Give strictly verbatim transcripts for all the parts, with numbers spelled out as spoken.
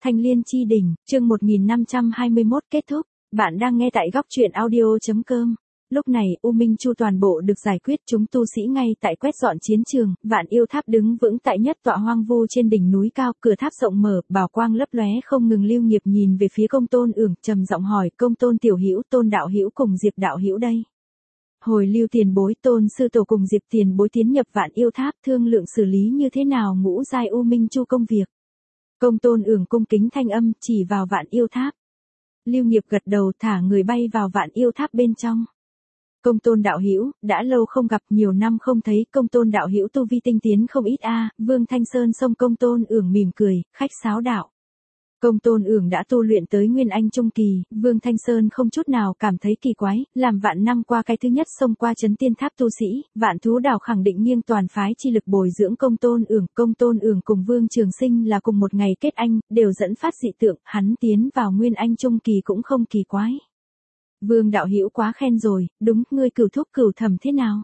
Thanh Liên Chi Đỉnh, chương một nghìn năm trăm hai mươi mốt kết thúc. Bạn đang nghe tại góc truyện audio.com. Lúc này, U Minh Chu toàn bộ được giải quyết, chúng tu sĩ ngay tại quét dọn chiến trường, Vạn Yêu Tháp đứng vững tại nhất tọa hoang vu trên đỉnh núi cao, cửa tháp rộng mở, bảo quang lấp lóe không ngừng. Lưu Nghiệp nhìn về phía Công Tôn Ưởng, trầm giọng hỏi: "Công Tôn tiểu hữu, Tôn đạo hữu cùng Diệp đạo hữu đây?" Hồi Lưu tiền bối, Tôn sư tổ cùng Diệp tiền bối tiến nhập Vạn Yêu Tháp, thương lượng xử lý như thế nào ngũ giai U Minh Chu công việc. Công Tôn Ưởng cung kính thanh âm chỉ vào Vạn Yêu Tháp. Lưu Nghiệp gật đầu, thả người bay vào Vạn Yêu Tháp bên trong. Công Tôn đạo hữu, đã lâu không gặp, nhiều năm không thấy, Công Tôn đạo hữu tu vi tinh tiến không ít a. Vương Thanh Sơn xông Công Tôn Ưởng mỉm cười, khách sáo đạo. Công Tôn Ưởng đã tu luyện tới Nguyên Anh trung kỳ, Vương Thanh Sơn không chút nào cảm thấy kỳ quái, làm vạn năm qua cái thứ nhất xông qua Chấn Tiên Tháp tu sĩ, Vạn Thú Đảo khẳng định nghiêng toàn phái chi lực bồi dưỡng Công Tôn Ưởng. Công Tôn Ưởng cùng Vương Trường Sinh là cùng một ngày kết anh, đều dẫn phát dị tượng, hắn tiến vào Nguyên Anh trung kỳ cũng không kỳ quái. Vương đạo hữu quá khen rồi, đúng, ngươi cửu thúc cửu thẩm thế nào?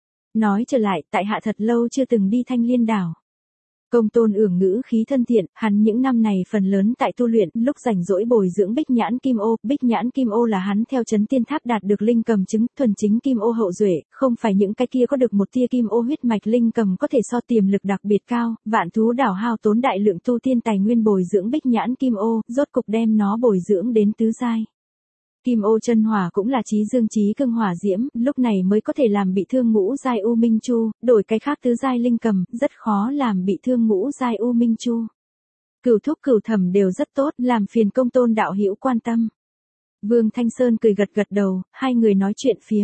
Nói trở lại, tại hạ thật lâu chưa từng đi Thanh Liên đảo. Công Tôn Ưởng ngữ khí thân thiện, hắn những năm này phần lớn tại tu luyện, lúc rảnh rỗi bồi dưỡng Bích Nhãn Kim Ô. Bích Nhãn Kim Ô là hắn theo Chấn Tiên Tháp đạt được linh cầm chứng, thuần chính Kim Ô hậu duệ, không phải những cái kia có được một tia Kim Ô huyết mạch linh cầm có thể so tiềm lực đặc biệt cao. Vạn Thú Đảo hao tốn đại lượng tu tiên tài nguyên bồi dưỡng Bích Nhãn Kim Ô, rốt cục đem nó bồi dưỡng đến tứ giai. Kim Ô chân hỏa cũng là chí dương chí cương hỏa diễm, lúc này mới có thể làm bị thương ngũ giai U Minh Chu, đổi cái khác tứ giai linh cầm, rất khó làm bị thương ngũ giai U Minh Chu. Cửu thúc cửu thẩm đều rất tốt, làm phiền Công Tôn đạo hữu quan tâm. Vương Thanh Sơn cười gật gật đầu, hai người nói chuyện phiếm.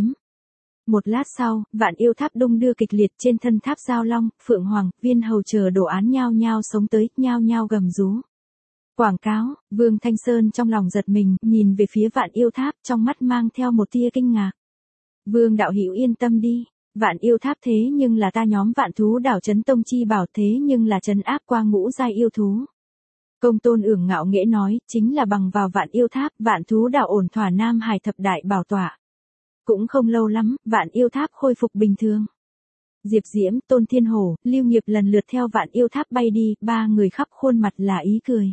Một lát sau, Vạn Yêu Tháp đung đưa kịch liệt, trên thân tháp Giao Long, Phượng Hoàng, Viên Hầu chờ đồ án nhao nhao sống tới, nhao nhao gầm rú. Quảng cáo, Vương Thanh Sơn trong lòng giật mình, nhìn về phía Vạn Yêu Tháp, trong mắt mang theo một tia kinh ngạc. Vương đạo hữu yên tâm đi, Vạn Yêu Tháp thế nhưng là ta nhóm Vạn Thú Đảo Chấn Tông chi bảo, thế nhưng là trấn áp qua ngũ giai yêu thú. Công Tôn Ưởng ngạo nghễ nói, chính là bằng vào Vạn Yêu Tháp, Vạn Thú Đảo ổn thỏa Nam Hải thập đại bảo tọa. Cũng không lâu lắm, Vạn Yêu Tháp khôi phục bình thường. Diệp Diễm, Tôn Thiên Hổ, Lưu Nghiệp lần lượt theo Vạn Yêu Tháp bay đi, ba người khắp khuôn mặt là ý cười.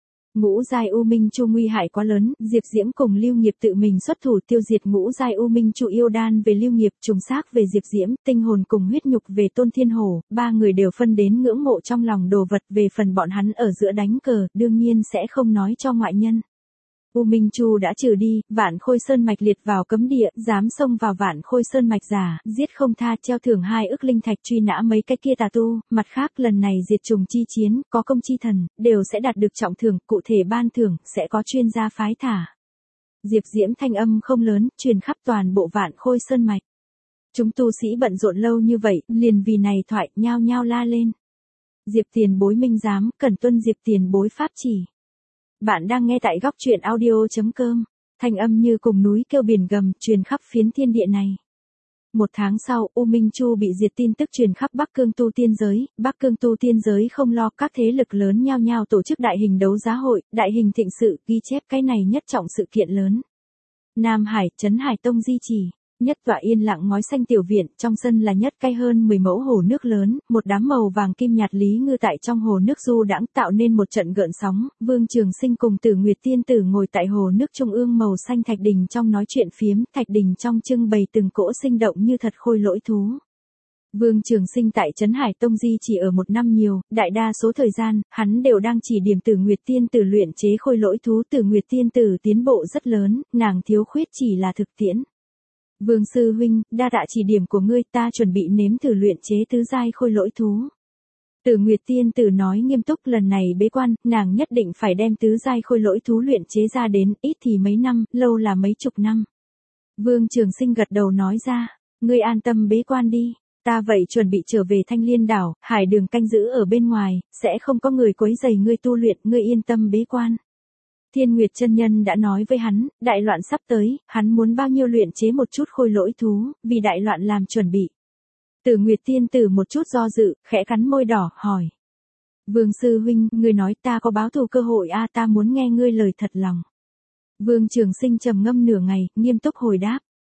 Ngũ giai U Minh Chu nguy hại quá lớn, Diệp Diễm cùng Lưu Nghiệp tự mình xuất thủ tiêu diệt ngũ giai U Minh Chu. Yêu đan về Lưu Nghiệp, trùng xác về Diệp Diễm, tinh hồn cùng huyết nhục về Tôn Thiên Hổ, ba người đều phân đến ngưỡng mộ trong lòng đồ vật. Về phần bọn hắn ở giữa đánh cờ, đương nhiên sẽ không nói cho ngoại nhân. U Minh Chu đã trừ đi, Vạn Khôi Sơn mạch liệt vào cấm địa, dám xông vào Vạn Khôi Sơn mạch giả, giết không tha, treo thưởng hai ức linh thạch truy nã mấy cái kia tà tu. Mặt khác, lần này diệt trùng chi chiến, có công chi thần, đều sẽ đạt được trọng thưởng, cụ thể ban thưởng sẽ có chuyên gia phái thả. Diệp Diễm thanh âm không lớn, truyền khắp toàn bộ Vạn Khôi Sơn mạch. Chúng tu sĩ bận rộn lâu như vậy, liền vì này thoại, nhao nhao la lên. Diệp tiền bối minh giám, cần tuân Diệp tiền bối pháp chỉ. Bạn đang nghe tại góc truyện audio.com, thanh âm như cùng núi kêu biển gầm, truyền khắp phiến thiên địa này. Một tháng sau, U Minh Chu bị diệt, tin tức truyền khắp Bắc Cương tu tiên giới, Bắc Cương tu tiên giới không lo, các thế lực lớn nhao nhao tổ chức đại hình đấu giá hội, đại hình thịnh sự, ghi chép cái này nhất trọng sự kiện lớn. Nam Hải, Trấn Hải Tông di trì. Nhất tọa yên lặng ngói xanh tiểu viện, trong sân là nhất cây hơn mười mẫu hồ nước lớn, một đám màu vàng kim nhạt lý ngư tại trong hồ nước du đãng, tạo nên một trận gợn sóng. Vương Trường Sinh cùng Tử Nguyệt tiên tử ngồi tại hồ nước trung ương màu xanh thạch đình trong nói chuyện phiếm, thạch đình trong trưng bày từng cỗ sinh động như thật khôi lỗi thú. Vương Trường Sinh tại Trấn Hải Tông di chỉ ở một năm nhiều, đại đa số thời gian, hắn đều đang chỉ điểm Tử Nguyệt tiên tử luyện chế khôi lỗi thú. Tử Nguyệt tiên tử tiến bộ rất lớn, nàng thiếu khuyết chỉ là thực tiễn. Vương sư huynh, đa tạ chỉ điểm của ngươi, ta chuẩn bị nếm thử luyện chế tứ giai khôi lỗi thú. Tử Nguyệt tiên tử nói nghiêm túc, lần này bế quan, nàng nhất định phải đem tứ giai khôi lỗi thú luyện chế ra đến, ít thì mấy năm, lâu là mấy chục năm. Vương Trường Sinh gật đầu nói ra, ngươi an tâm bế quan đi, ta vậy chuẩn bị trở về Thanh Liên đảo, hải đường canh giữ ở bên ngoài, sẽ không có người quấy rầy ngươi tu luyện, ngươi yên tâm bế quan. Thiên Nguyệt chân nhân đã nói với hắn, đại loạn sắp tới, hắn muốn bao nhiêu luyện chế một chút khôi lỗi thú, vì đại loạn làm chuẩn bị. Tử Nguyệt tiên tử một chút do dự, khẽ cắn môi đỏ, hỏi. Vương sư huynh, ngươi nói ta có báo thù cơ hội a, ta muốn nghe ngươi lời thật lòng. Vương Trường Sinh trầm ngâm nửa ngày, nghiêm túc hồi đáp.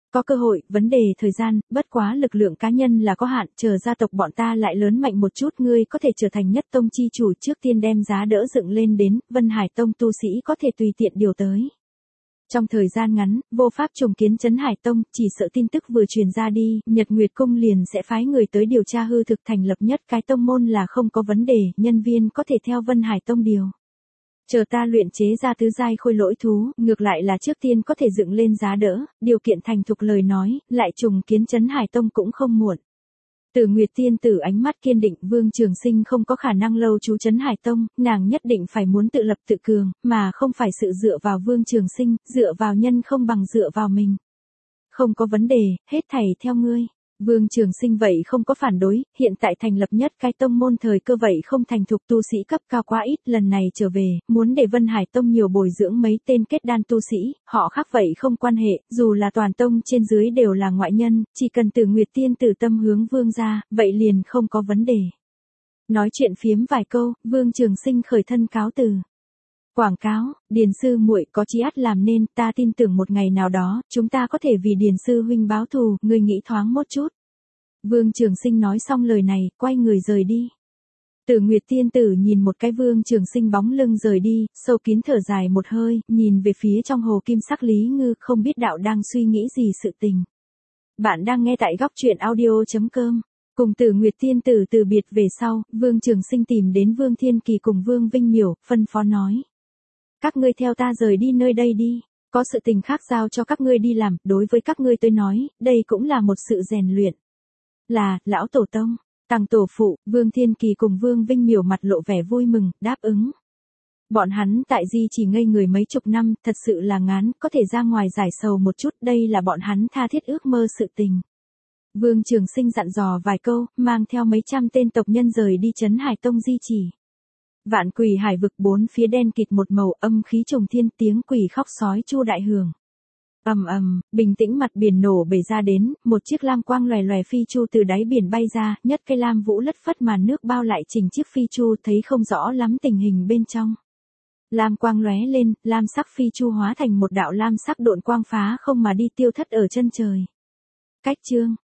Có cơ hội, vấn đề thời gian, bất quá lực lượng cá nhân là có hạn, chờ gia tộc bọn ta lại lớn mạnh một chút ngươi có thể trở thành nhất tông chi chủ trước tiên đem giá đỡ dựng lên đến, Vân Hải Tông tu sĩ có thể tùy tiện điều tới. Trong thời gian ngắn, vô pháp trùng kiến Trấn Hải Tông, chỉ sợ tin tức vừa truyền ra đi, Nhật Nguyệt Cung liền sẽ phái người tới điều tra hư thực thành lập nhất cái tông môn là không có vấn đề, nhân viên có thể theo Vân Hải Tông điều. Chờ ta luyện chế ra tứ giai khôi lỗi thú, ngược lại là trước tiên có thể dựng lên giá đỡ, điều kiện thành thục lời nói, lại trùng kiến Trấn Hải Tông cũng không muộn. Từ Nguyệt Tiên Tử ánh mắt kiên định, Vương Trường Sinh không có khả năng lâu trú Trấn Hải Tông, nàng nhất định phải muốn tự lập tự cường, mà không phải sự dựa vào Vương Trường Sinh, dựa vào nhân không bằng dựa vào mình. Không có vấn đề, hết thảy theo ngươi. Vương Trường Sinh vậy không có phản đối, hiện tại thành lập nhất cái tông môn thời cơ vậy không thành thục tu sĩ cấp cao quá ít, lần này trở về, muốn để Vân Hải Tông nhiều bồi dưỡng mấy tên kết đan tu sĩ, họ khác vậy không quan hệ, dù là toàn tông trên dưới đều là ngoại nhân, chỉ cần Từ Nguyệt Tiên Tử tâm hướng Vương ra, vậy liền không có vấn đề. Nói chuyện phiếm vài câu, Vương Trường Sinh khởi thân cáo từ. Quảng cáo, Điền sư muội có chí ắt làm nên, ta tin tưởng một ngày nào đó, chúng ta có thể vì Điền sư huynh báo thù, ngươi nghĩ thoáng một chút. Vương Trường Sinh nói xong lời này, quay người rời đi. Từ Nguyệt Tiên Tử nhìn một cái Vương Trường Sinh bóng lưng rời đi, sâu kín thở dài một hơi, nhìn về phía trong hồ kim sắc Lý Ngư, không biết đạo đang suy nghĩ gì sự tình. Bạn đang nghe tại góc truyện audio chấm com. Cùng Từ Nguyệt Tiên Tử từ biệt về sau, Vương Trường Sinh tìm đến Vương Thiên Kỳ cùng Vương Vinh Miểu, phân phó nói. Các ngươi theo ta rời đi nơi đây đi, có sự tình khác giao cho các ngươi đi làm, đối với các ngươi tôi nói, đây cũng là một sự rèn luyện. Là, lão tổ tông, Tằng tổ phụ, Vương Thiên Kỳ cùng Vương Vinh Miểu mặt lộ vẻ vui mừng, đáp ứng. Bọn hắn tại Di chỉ ngây người mấy chục năm, thật sự là ngán, có thể ra ngoài giải sầu một chút, đây là bọn hắn tha thiết ước mơ sự tình. Vương Trường Sinh dặn dò vài câu, mang theo mấy trăm tên tộc nhân rời đi Trấn Hải Tông Di chỉ. Vạn Quỷ Hải vực bốn phía đen kịt một màu, âm khí trùng thiên, tiếng quỷ khóc sói chu đại hưởng. Ầm ầm, bình tĩnh mặt biển nổ bể ra đến, một chiếc lam quang lòe lòe phi chu từ đáy biển bay ra, nhất cây lam vũ lất phất màn nước bao lại chỉnh chiếc phi chu, thấy không rõ lắm tình hình bên trong. Lam quang lóe lên, lam sắc phi chu hóa thành một đạo lam sắc độn quang phá không mà đi tiêu thất ở chân trời. Cách chương